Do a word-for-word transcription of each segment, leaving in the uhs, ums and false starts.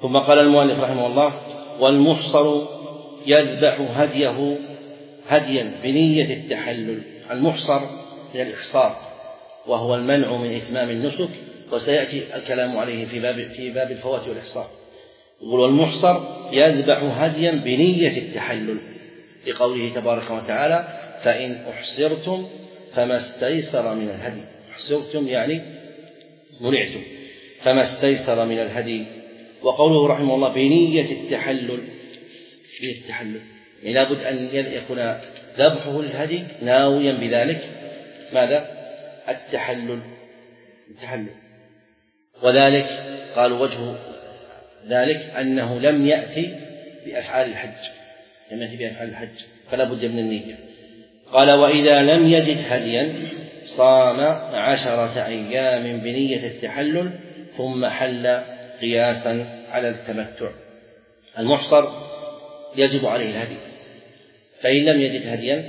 ثم قال المؤلف رحمه الله: والمحصر يذبح هديه هديا بنية التحلل. المحصر من الإحصار، وهو المنع من إتمام النسك، وسيأتي الكلام عليه في باب في باب الفوات والإحصار. يقول: والمحصر يذبح هديا بنية التحلل، لقوله تبارك وتعالى: فإن أحصرتم فما استيسر من الهدي. أحصرتم يعني منعتم، فما استيسر من الهدي. وقوله رحمه الله: بنية التحلل، بنية التحلل يعني لابد أن يكون ذبحه للهدي ناويا بذلك ماذا؟ التحلل التحلل وذلك قالوا وجه ذلك أنه لم يأتي بأفعال الحج لم يأتي بأفعال الحج فلا بد من النية. قال: وإذا لم يجد هديا صام عشرة أيام بنية التحلل ثم حل قياسا على التمتع. المحصر يجب عليه الهدي، فإن لم يجد هديا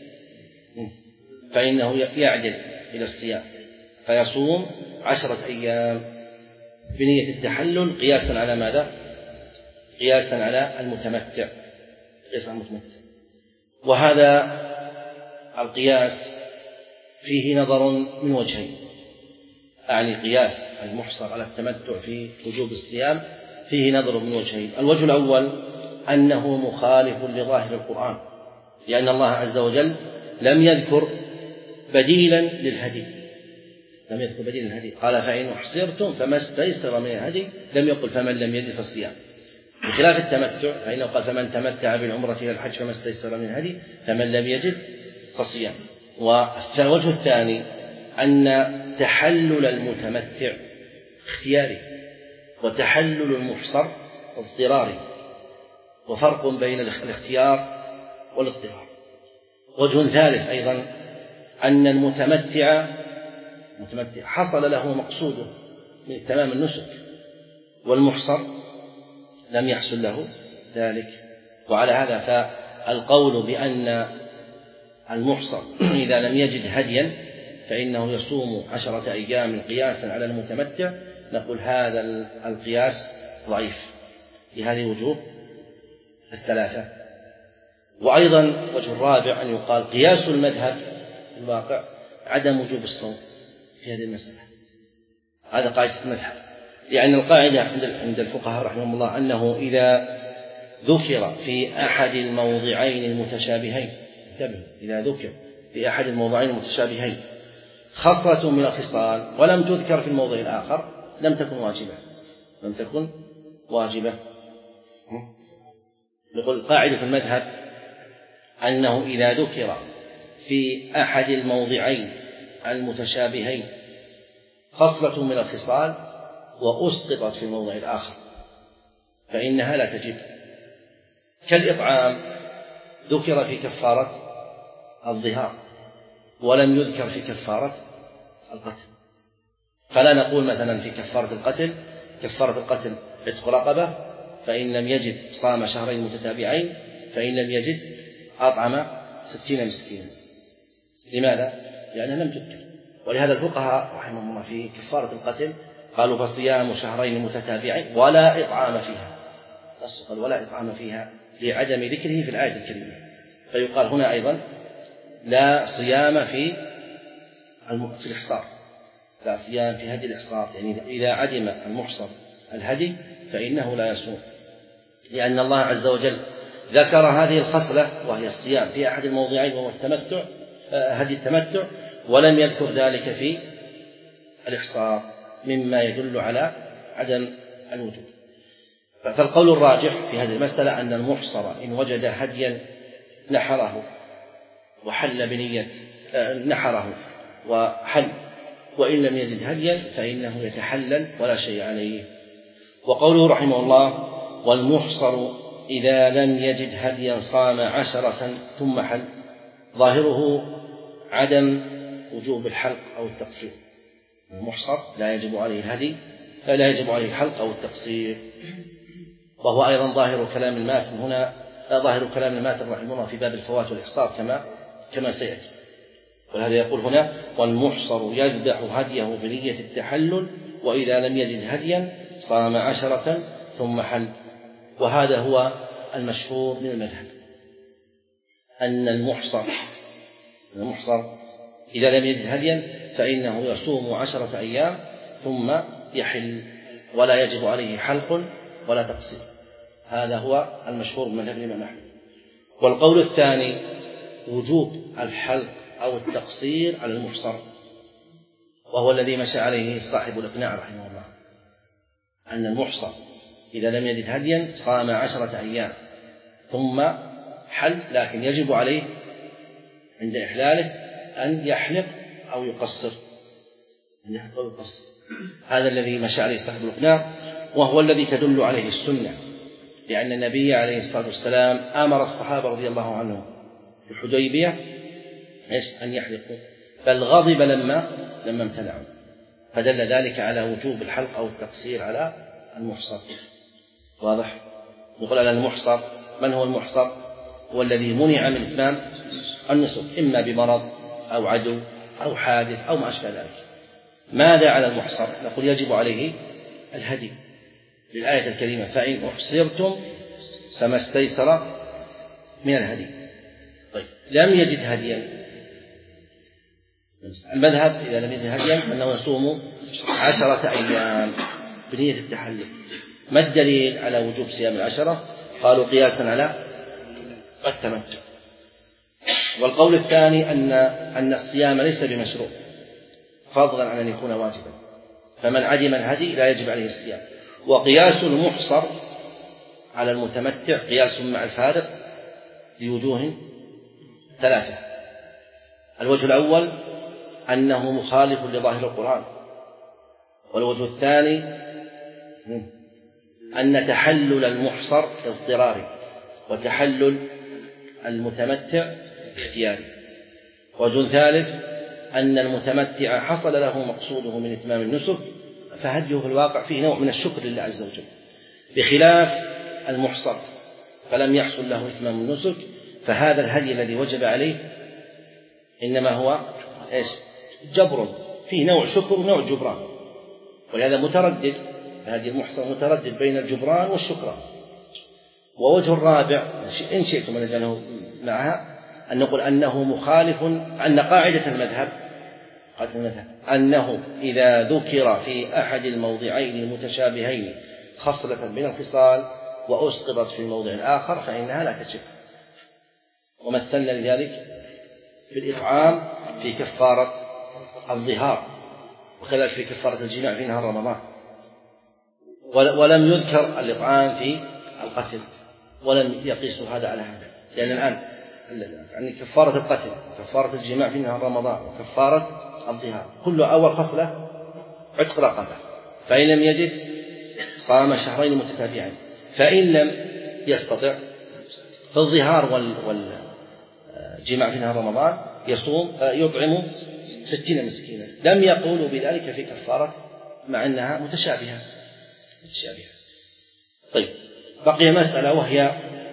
فإنه يعدل إلى الصيام فيصوم عشرة أيام بنية التحلل قياسا على ماذا؟ قياسا على المتمتع قياسا على المتمتع. وهذا القياس فيه نظر من وجهين، أعني قياس المحصر على التمتع في وجوب الصيام فيه نظر من وجهين. الوجه الأول أنه مخالف لظاهر القرآن، لأن الله عز وجل لم يذكر بديلا للهدي لم يذكر بديلا للهدي قال: فإن أحصرتم فما استيسر من الهدي، لم يقل فمن لم يجد فالصيام، بخلاف التمتع فإنه قال: فمن تمتع بالعمرة إلى الحج فما استيسر من الهدي، فمن لم يجد فالصيام. والوجه الثاني أن تحلل المتمتع اختياري وتحلل المحصر اضطراري، وفرق بين الاختيار والاضطرار. وجه ثالث أيضا أن المتمتع المتمتع حصل له مقصوده من تمام النسك، والمحصر لم يحصل له ذلك. وعلى هذا فالقول بأن المحصر إذا لم يجد هديا فإنه يصوم عشرة أيام قياسا على المتمتع، نقول هذا القياس ضعيف لهذه الوجوه الثلاثة. وأيضا وجه الرابع أن يقال قياس المذهب في الواقع عدم وجوب الصوم في هذه المسألة. هذا قاعدة المذهب، لأن القاعدة عند الفقهاء رحمهم الله أنه إذا ذكر في أحد الموضعين المتشابهين انتبهوا إذا ذكر في أحد الموضعين المتشابهين خصلة من الخصال ولم تذكر في الموضع الآخر لم تكن واجبة لم تكن واجبة نقول قاعدة المذهب أنه إذا ذكر في أحد الموضعين المتشابهين خصلة من الخصال وأسقطت في الموضع الآخر فإنها لا تجب، كالإطعام ذكر في كفارة الظهار ولم يذكر في كفارة القتل، فلا نقول مثلا في كفارة القتل كفارة القتل عتق رقبة، فإن لم يجد صام شهرين متتابعين، فإن لم يجد أطعم ستين مسكينا. لماذا؟ لأنها لم تذكر. ولهذا الفقهاء رحمهم الله في كفارة القتل قالوا فصيام شهرين متتابعين ولا إطعام فيها، قال ولا إطعام فيها لعدم ذكره في الآية الكريمة. فيقال هنا أيضا لا صيام في في الإحصار، لا صيام في هدي الإحصار، يعني إذا عدم المحصر الهدي فإنه لا يصوم، لأن الله عز وجل ذكر هذه الخصلة وهي الصيام في أحد الموضعين وهو التمتع هدي التمتع، ولم يذكر ذلك في الإحصار مما يدل على عدم الوجوب. فالقول الراجح في هذه المسألة أن المحصر إن وجد هديا نحره وحل بنية نحره وحل، وإن لم يجد هديا فإنه يتحلل ولا شيء عليه. وقوله رحمه الله والمحصر إذا لم يجد هديا صام عشرة ثم حل، ظاهره عدم وجوب الحلق أو التقصير. المحصر لا يجب عليه الهدي لا يجب عليه الحلق أو التقصير، وهو أيضا ظاهر كلام الماتن هنا ظاهر كلام الماتن رحمه الله في باب الفوات والإحصار كما كما سيأتي. ولهذا يقول هنا والمحصر يذبح هديه بنية التحلل وإذا لم يجد هديا صام عشرة ثم حل. وهذا هو المشهور من المذهب، أن المحصر المحصر إذا لم يجد هديا فإنه يصوم عشرة أيام ثم يحل، ولا يجب عليه حلق ولا تقصير. هذا هو المشهور من مذهب الإمام أحمد. والقول الثاني وجوب الحلق أو التقصير على المحصر، وهو الذي مشى عليه صاحب الإقناع رحمه الله، أن المحصر إذا لم يجد هديا صام عشرة أيام ثم حل، لكن يجب عليه عند إحلاله أن يحلق أو يقصر. هذا الذي مشى عليه صاحب الإقناع، وهو الذي تدل عليه السنة، لأن النبي عليه الصلاة والسلام أمر الصحابة رضي الله عنهم في الحديبية أن يحلقوا، بل غضب لما لما امتنعوا، فدل ذلك على وجوب الحلق أو التقصير على المحصر. واضح؟ نقول على المحصر، من هو المحصر؟ هو الذي منع من إتمام النسك إما بمرض أو عدو أو حادث أو ما أشبه ذلك. ماذا على المحصر؟ نقول يجب عليه الهدي للآية الكريمة فإن أحصرتم فما استيسر من الهدي. طيب، لم يجد هديا، المذهب إذا لم يجد هديا أنه يصوم عشرة أيام بنية التحلل. ما الدليل على وجوب صيام العشرة؟ قالوا قياسا على التمتع. والقول الثاني أن أن الصيام ليس بمشروع فضلا عن أن يكون واجبا، فمن عدم الهدي لا يجب عليه الصيام. وقياس المحصر على المتمتع قياس مع الفارق لوجوه ثلاثة. الوجه الأول أنه مخالف لظاهر القرآن، والوجه الثاني أن تحلل المحصر اضطراري وتحلل المتمتع اختياري. وجه ثالث أن المتمتع حصل له مقصوده من إتمام النسك، فهديه في الواقع فيه نوع من الشكر لله عز وجل، بخلاف المحصر فلم يحصل له إتمام النسك، فهذا الهدي الذي وجب عليه إنما هو إيش؟ جبر، فيه نوع شكر ونوع جبران، ولهذا متردد، هذه المحصر متردد بين الجبران والشكران. ووجه الرابع إن شئتم أن نجعله معها أن نقول أنه مخالف، أن قاعدة المذهب قاعدة المذهب أنه إذا ذكر في أحد الموضعين المتشابهين خصلة من الخصال وأسقطت في الموضع الآخر فإنها لا تجب. ومثلنا لذلك في الإطعام في كفارة الظهار، وكذلك في كفارة الجماع في نهار رمضان، ولم يذكر الإطعام في القتل، ولم يقيسوا هذا على هذا، لأن الآن يعني كفارة القتل، كفارة الجماع في نهار رمضان، وكفارة الظهار كل أول خصلة عتق رقبة، فإن لم يجد صام شهرين متتابعين، فإن لم يستطع فالظهار والجماع في نهار رمضان يصوم يطعم ستين مسكينا. لم يقولوا بذلك في كفارة مع أنها متشابهة متشابهة. طيب، بقي مسألة وهي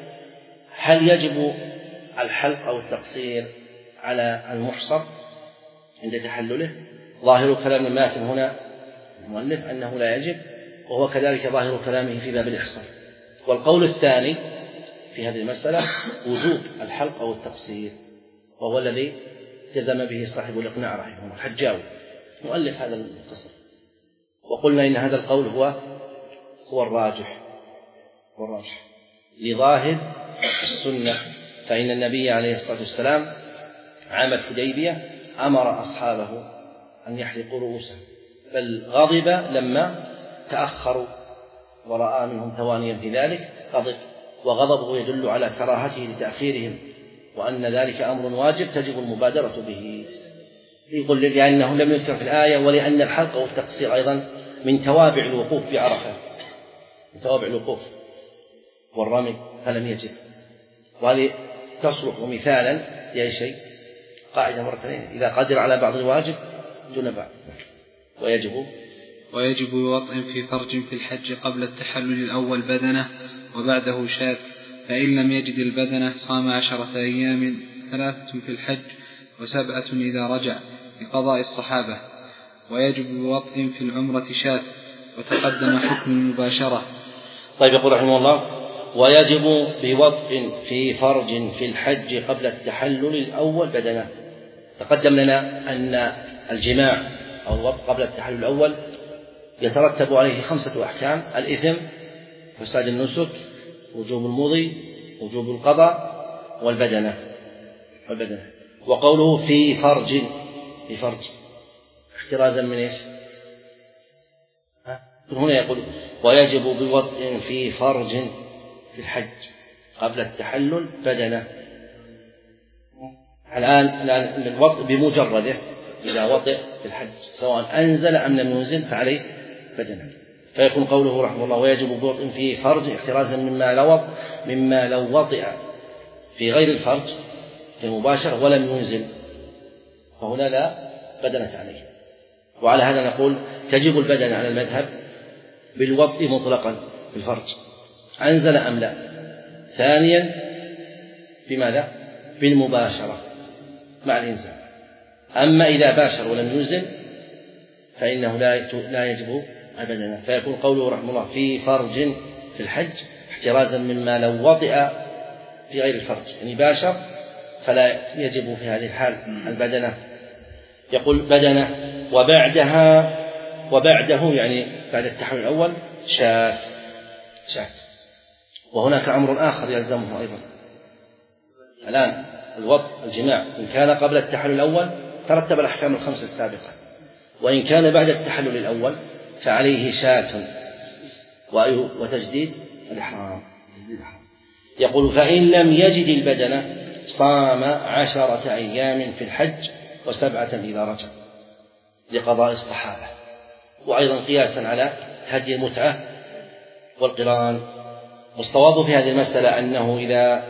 هل يجب الحلق أو التقصير على المحصر عند تحلله؟ ظاهر كلام الماتن هنا المؤلف أنه لا يجب، وهو كذلك ظاهر كلامه في باب الإحصار. والقول الثاني في هذه المسألة وجوب الحلق أو التقصير، وهو الذي جزم به صاحب الإقناع رحمه الله الحجاوي مؤلف هذا المختصر. وقلنا إن هذا القول هو هو الراجح هو الراجح لظاهر السنة، فإن النبي عليه الصلاة والسلام عام الحديبية أمر أصحابه أن يحلقوا رؤوسهم، بل غضب لما تأخروا ورأى منهم توانيا في ذلك غضب، وغضبه يدل على كراهته لتأخيرهم، وأن ذلك أمر واجب تجب المبادرة به، يقول لأنه لم يذكر في الآية، ولأن الحلق والتقصير أيضا من توابع الوقوف بعرفة، من توابع الوقوف والرمي، فلم يجب. وهذه تصلح مثالا لأي شيء قاعدة مرتين، إذا قدر على بعض الواجب دون بعض. ويجب ويجب وطئ في فرج في الحج قبل التحلل الأول بدنة وبعده شاة، فإن لم يجد البدنة صام عشرة أيام، ثلاثة في الحج وسبعة إذا رجع لقضاء الصحابة. ويجب وطئ في العمرة شاة، وتقدم حكم المباشرة. طيب يقول رحمه الله: ويجب بوطء في فرج في الحج قبل التحلل الأول بدنة. تقدم لنا أن الجماع أو الوطء قبل التحلل الأول يترتب عليه خمسة أحكام: الإثم، فساد النسك، وجوب المضي، وجوب القضاء، والبدنة والبدنة وقوله في فرج، في فرج احترازا من ايش؟ هنا يقول: ويجب بوطء في فرج في الحج قبل التحلل بدنة. الآن الآن الوطء بمجرده إذا وطئ في الحج سواء أنزل أم لم ينزل فعليه بدنة. فيكون قوله رحمه الله: ويجب بوطء في فرج احترازا مما لو مما لو وطئ في غير الفرج في المباشرة ولم ينزل فهنا لا بدنة عليه. وعلى هذا نقول: تجب البدنة على المذهب بالوطء مطلقا في الفرج أنزل أم لا. ثانيا بماذا؟ بالمباشرة مع الإنزال. أما إذا باشر ولم ينزل فإنه لا يجب البدنة. فيكون قوله رحمه الله: في فرج في الحج احترازا مما لو وطئ في غير الفرج، يعني باشر فلا يجب في هذه الحال البدنة. يقول بدنة وبعدها وبعده يعني بعد التحلل الأول شاة شاة. وهناك أمر آخر يلزمه أيضا. الآن الوطء الجماع إن كان قبل التحلل الأول ترتب الأحكام الخمسة السابقة، وإن كان بعد التحلل الأول فعليه شاة وتجديد الإحرام. يقول: فإن لم يجد البدنة صام عشرة أيام في الحج وسبعة إذا رجع لقضاء الصحابة. وأيضا قياسا على هدي المتعة والقران. والصواب في هذه المسألة أنه إذا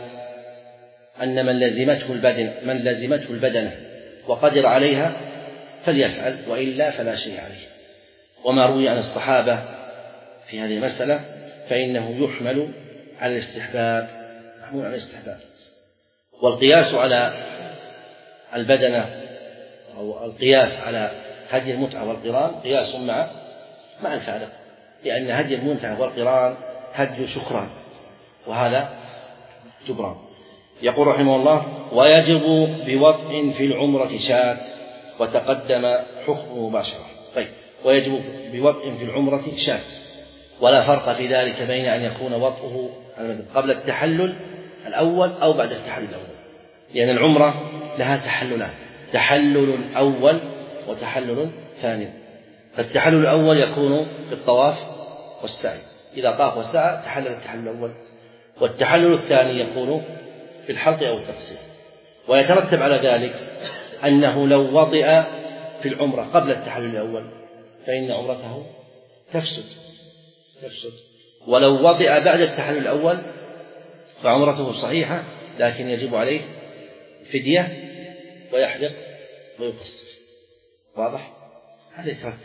أن من لزمته البدن من لزمته البدنة وقدر عليها فليفعل، وإلا فلا شيء عليه. وما روي عن الصحابة في هذه المسألة فإنه يحمل على الاستحباب، محمول على الاستحباب. والقياس على البدنة أو القياس على هدي المتعة والقران قياس مع مع الفارق، لأن هدي المتعة والقران هدي شكران وهذا جبران. يقول رحمه الله: ويجب بوطء في العمرة شاة وتقدم حكمه مباشرة. طيب، ويجب بوطء في العمرة شاة، ولا فرق في ذلك بين أن يكون وطئه قبل التحلل الأول أو بعد التحلل الأول، لأن العمرة لها تحللان: تحلل أول وتحلل ثاني. فالتحلل الأول يكون بالطواف والسعي، إذا طاف وسعى تحلل التحلل الأول. والتحلل الثاني يكون بالحلق أو التقصير. ويترتب على ذلك أنه لو وطئ في العمرة قبل التحلل الأول فإن عمرته تفسد تفسد ولو وطئ بعد التحلل الأول فعمرته صحيحة، لكن يجب عليه فدية ويحلق ويقصر. واضح؟ هذا يترتب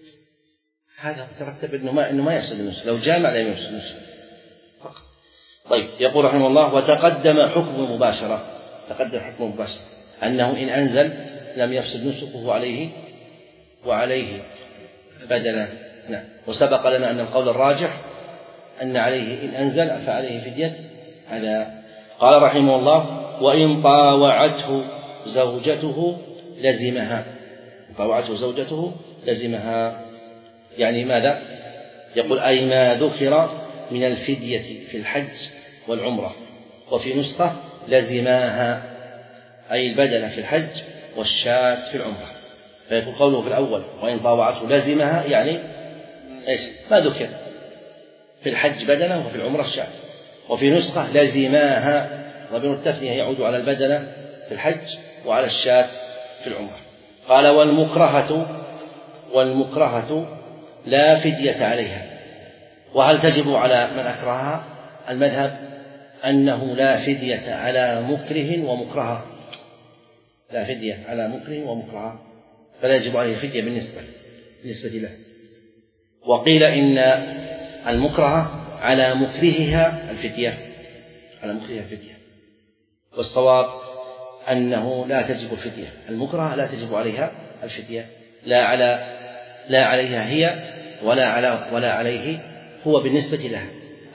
هذا يترتب إنه ما إنه ما يفسد النسك، لو جامع لا يفسد النسك فقط. طيب، يقول رحمه الله: وتقدم حكم المباشرة. تقدم حكم المباشرة أنه إن أنزل لم يفسد نسكه عليه وعليه بدنة. نعم. وسبق لنا أن القول الراجح أن عليه إن أنزل فعليه فدية هذا. قال رحمه الله: وإن طاوعته زوجته لزمها. طاوعته زوجته لزمها يعني ماذا؟ يقول: أي ما ذكر من الفدية في الحج والعمرة. وفي نسخة لزماها، أي البدنة في الحج والشاة في العمرة. فيكون قوله في الأول: وإن طاوعته لزمها، يعني إيش؟ ما ذكر في الحج بدنة وفي العمرة الشاة. وفي نسخة لزماها، ضمير التثنية يعود على البدنة في الحج وعلى الشاة في العمرة. قال: والمكرهة والمكرهة لا فدية عليها. وهل تجب على من أكرهها؟ المذهب أنه لا فدية على مكره ومكرهة، لا فدية على مكره ومكرهة، فلا يجب عليه فدية بالنسبة بالنسبة له. وقيل إن المكرهة على مكرهها الفدية، على مكرهها الفدية. والصواب أنه لا تجب الفدية، المكرهة لا تجب عليها الفدية، لا على لا عليها هي ولا على ولا عليه هو بالنسبة لها.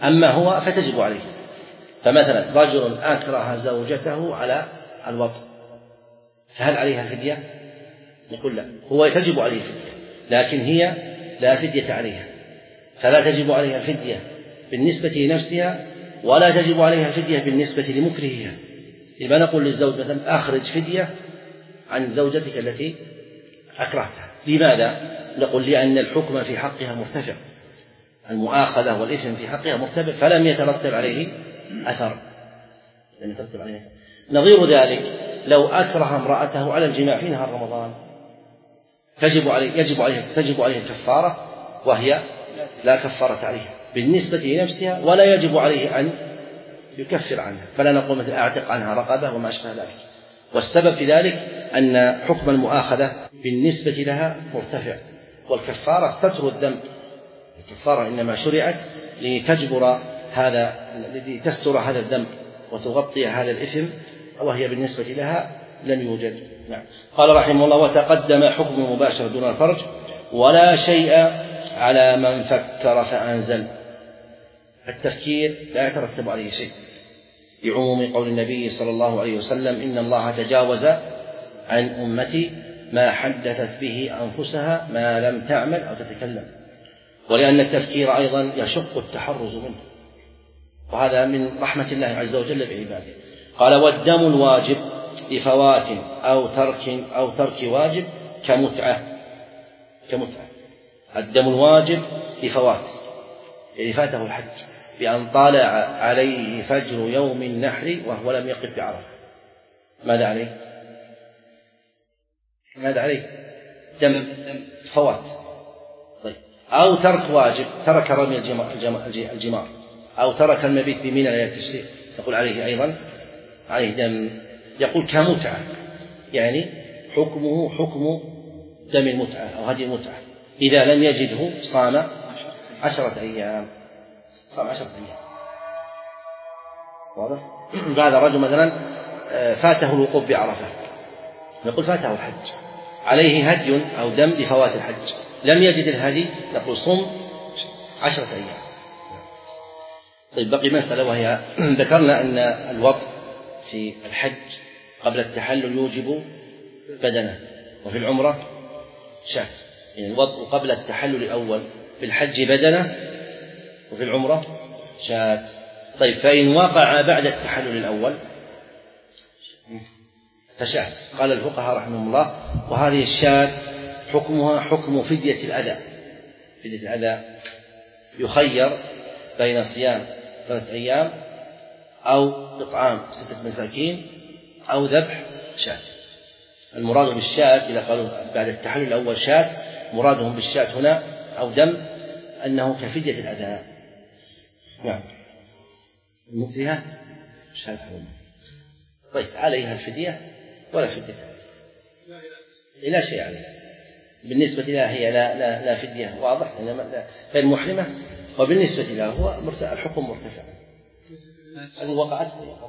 أما هو فتجب عليه. فمثلا رجل أكره زوجته على الوطء، فهل عليها فدية؟ نقول لا، هو تجب عليه فدية، لكن هي لا فدية عليها، فلا تجب عليها فدية بالنسبة لنفسها ولا تجب عليها فدية بالنسبة لمكرهها. إذا نقول للزوج مثلا أخرج فدية عن زوجتك التي أكرهتها. لماذا؟ نقول لأن الحكم في حقها مرتفع، المؤاخذة والإثم في حقها مرتفع، فلم يترتب عليه أثر. لم يترتب عليه أثر. نظير ذلك لو أكره امرأته على الجماع في نهار رمضان تجب عليه يجب عليه تجب عليه الكفارة، وهي لا كفارة عليها بالنسبة لنفسها، ولا يجب عليه أن يكفر عنها، فلا نقول مثل أعتق عنها رقبة وما أشبه ذلك. والسبب في ذلك أن حكم المؤاخذة بالنسبة لها مرتفع، والكفارة ستر الذنب. الكفارة إنما شرعت لتجبر هذا لتستر هذا الذنب وتغطي هذا الإثم، وهي بالنسبة لها لم يوجد. نعم. قال رحمه الله: وتقدم حكم المباشرة دون الفرج ولا شيء على من فكر فأنزل. التفكير لا يترتب عليه شيء، لعموم قول النبي صلى الله عليه وسلم: إن الله تجاوز عن أمتي ما حدثت به أنفسها ما لم تعمل أو تتكلم. ولأن التفكير أيضا يشق التحرز منه، وهذا من رحمة الله عز وجل بعباده. قال: والدم الواجب لفوات أو ترك أو ترك واجب كمتعة. كمتعة الدم الواجب لفوات، يعني فاته الحج بأن طالع عليه فجر يوم النحر وهو لم يقف بعرفة، ماذا عليه؟ ماذا عليه؟ دم فوات. طيب. أو ترك واجب، ترك رمي الجمار أو ترك المبيت بمنى ليلة التشريق، يقول عليه أيضا عليه دم. يقول كمتعة، يعني حكمه حكم دم المتعة أو هدي المتعة. إذا لم يجده صام عشرة أيام صام عشرة أيام. واضح؟ هذا رجل مثلا فاته الوقوف بعرفة، نقول فاته الحج، عليه هدي أو دم لفوات الحج، لم يجد الهدي، نقول صم عشرة أيام. طيب، بقي مسألة، وهي ذكرنا أن الوطء في الحج قبل التحلل يوجب بدنه، وفي العمرة شاة. يعني الوطء قبل التحلل الأول في الحج بدنه، وفي العمرة شاة. طيب، فإن وقع بعد التحلل الأول فشاة. قال الفقهاء رحمهم الله: وهذه الشاة حكمها حكم فدية الأذى. فدية الأذى يخير بين صيام ثلاثة أيام أو إطعام ستة مساكين أو ذبح شاة. المراد بالشاة إذا قالوا بعد التحلل الأول شاة، مرادهم بالشاة هنا أو دم أنه كفدية الأذى. نعم. المكرهة شاة حرم. طيب، عليها الفدية ولا فدية؟ لا شيء عليها بالنسبة لها، هي لا لا لا فدية، واضح، إنما غير محرمة، وبالنسبة لها هو الحكم مرتفع. هذه وقعت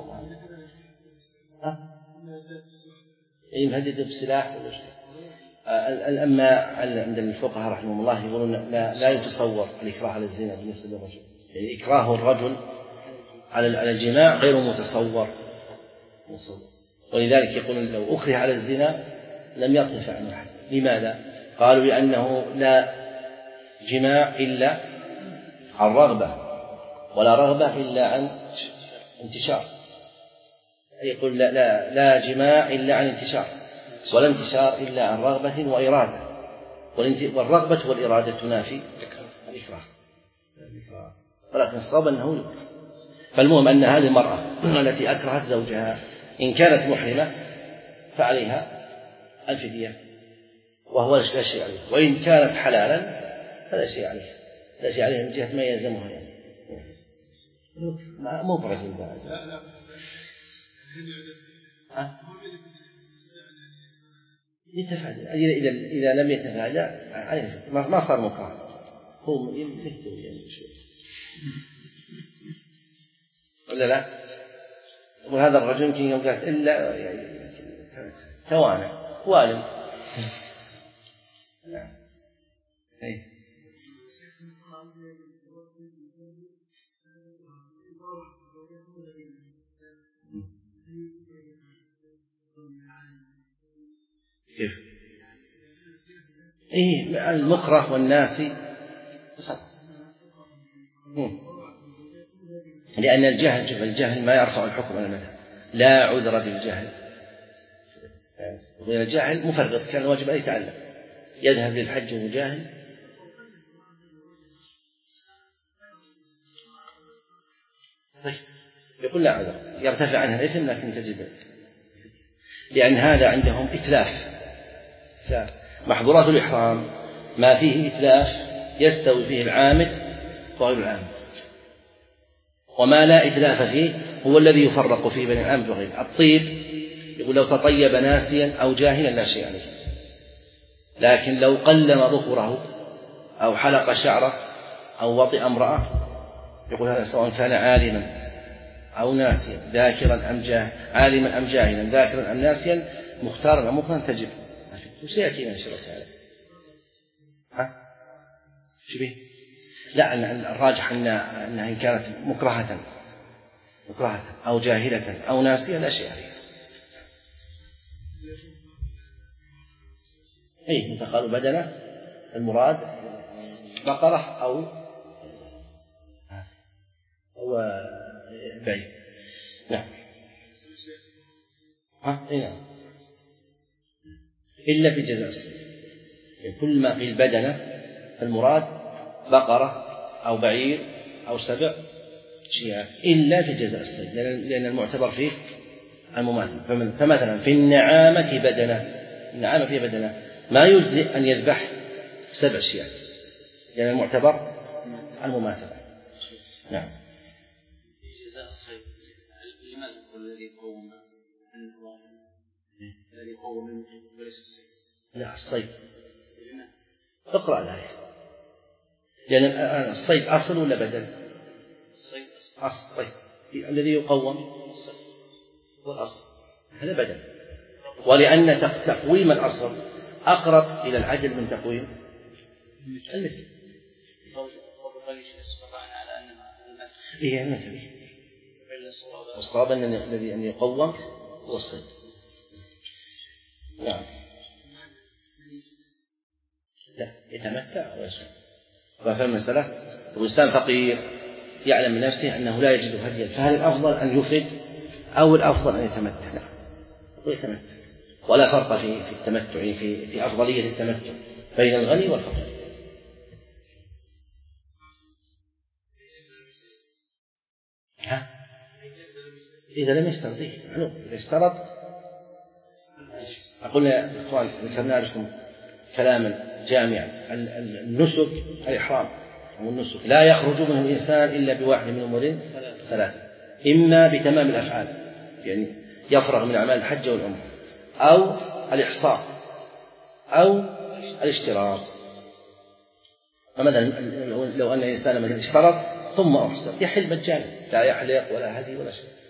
ها؟ أي مهدد بسلاح ولا شيء. أما عند الفقهاء رحمهم الله يقولون لا, لا يتصور الإكراه على الزنا بالنسبة للرجل، يعني إكراه الرجل على الجماع غير متصور. ولذلك يقولون لو أكره على الزنا لم يرتفع عنه الحد. لماذا؟ قالوا لأنه لا جماع إلا عن رغبة، ولا رغبة إلا عن انتشار. يقول لا, لا, لا جماع إلا عن انتشار، ولا انتشار إلا عن رغبة وإرادة، والرغبة والإرادة تنافي الإكراه. ولكن الصواب أنه يكره. فالمهم أن هذه المرأة التي أكرهت زوجها إن كانت محرمة فعليها الفدية، وهو لا شيء عليه، وإن كانت حلالا فلا شيء عليه، لا شيء عليه من جهة ما يلزمها، يعني مو برجل بعد. ها؟ يتفادى. إذا إذا لم يتفادى ما صار مكره، هو يهتم يعني شوي ولا لا؟ وهذا الرجل يمكن يوم قالت إلا يعني توانى والم. نعم. كيف؟ إيه المكره والناسي لأن الجهل شوف الجهل ما يرفع الحكم على المذهب، لا عذر بالجهل، ومن الجاهل مفرط كان الواجب أن يتعلم، يذهب للحج وهو جاهل طيب يقول لا عذر، يرتفع عنها الإثم لكن تجب، لأن هذا عندهم إتلاف. محظورات الإحرام ما فيه إتلاف يستوي فيه العامد وغير العامد، وما لا إتلاف فيه هو الذي يفرق فيه بين العامد وغيره. الطيب يقول لو تطيب ناسيا أو جاهلا لا شيء عليه، لكن لو قلم ظفره أو حلق شعره أو وطئ امرأة يقول هذا سواء كان عالما أو ناسيا ذاكرا أم جاهلا، عالما أم جاهلا ذاكرا أم ناسيا مختارا أم مكرها تجب، وسيأتينا إن شاء الله تعالى. ها؟ شو بيه؟ لا الراجح أنها إن كانت مكرهة مكرهة أو جاهلة أو ناسية لا شيء عليها. أي مثل قالوا بدنة المراد بقرة أو أو بعير. نعم. ها؟ إيه نعم. إلا في جزاء الصيد، يعني كل ما قيل بدنة المراد بقرة أو بعير أو سبع شيئات إلا في جزاء الصيد، لأن المعتبر فيه المماثل. فمثلا في النعامة بدنة، النعامة فيها بدنة ما يجزئ أن يذبح سبع شيئات لأن المعتبر المماثلة. نعم. في جزاء الصيد لماذا هو الذي قوم الذي قوم منه وليس الصيد؟ لا الصيد. اقرأ الآية، لأن الصيد أصل ولا بدل؟ الصيد أصل. طيب الذي يقوم الصيد والأصل هذا بدل، ولأن تقويم الأصل أقرب إلى العدل من تقويم المثل. إيه المثل الصواب أن الذي أن يقوم هو الصيد. نعم. لا يتمتع ويسوع. ففهم المسألة الإنسان فقير يعلم من نفسه أنه لا يجد هديا، فهل الأفضل أن يفرد أو الأفضل أن يتمتع؟ لا ويتمتع، ولا فرق في في التمتع في في أفضلية التمتع بين الغني والفقير. ها؟ إذا لم يشترط إذا اشترط أقول يا إخوان ذكرنا لكم كلاما جامعا. النسك الإحرام والنسك لا يخرج منه الإنسان إلا بواحد من أمور ثلاثة، إما بتمام الأفعال يعني يفرغ من أعمال الحج والعمرة، أو الإحصار، أو الاشتراط. فمثلا لو أن الإنسان مثلا اشترط ثم أحصر يحل مجانا لا يحلق ولا هدي ولا شيء،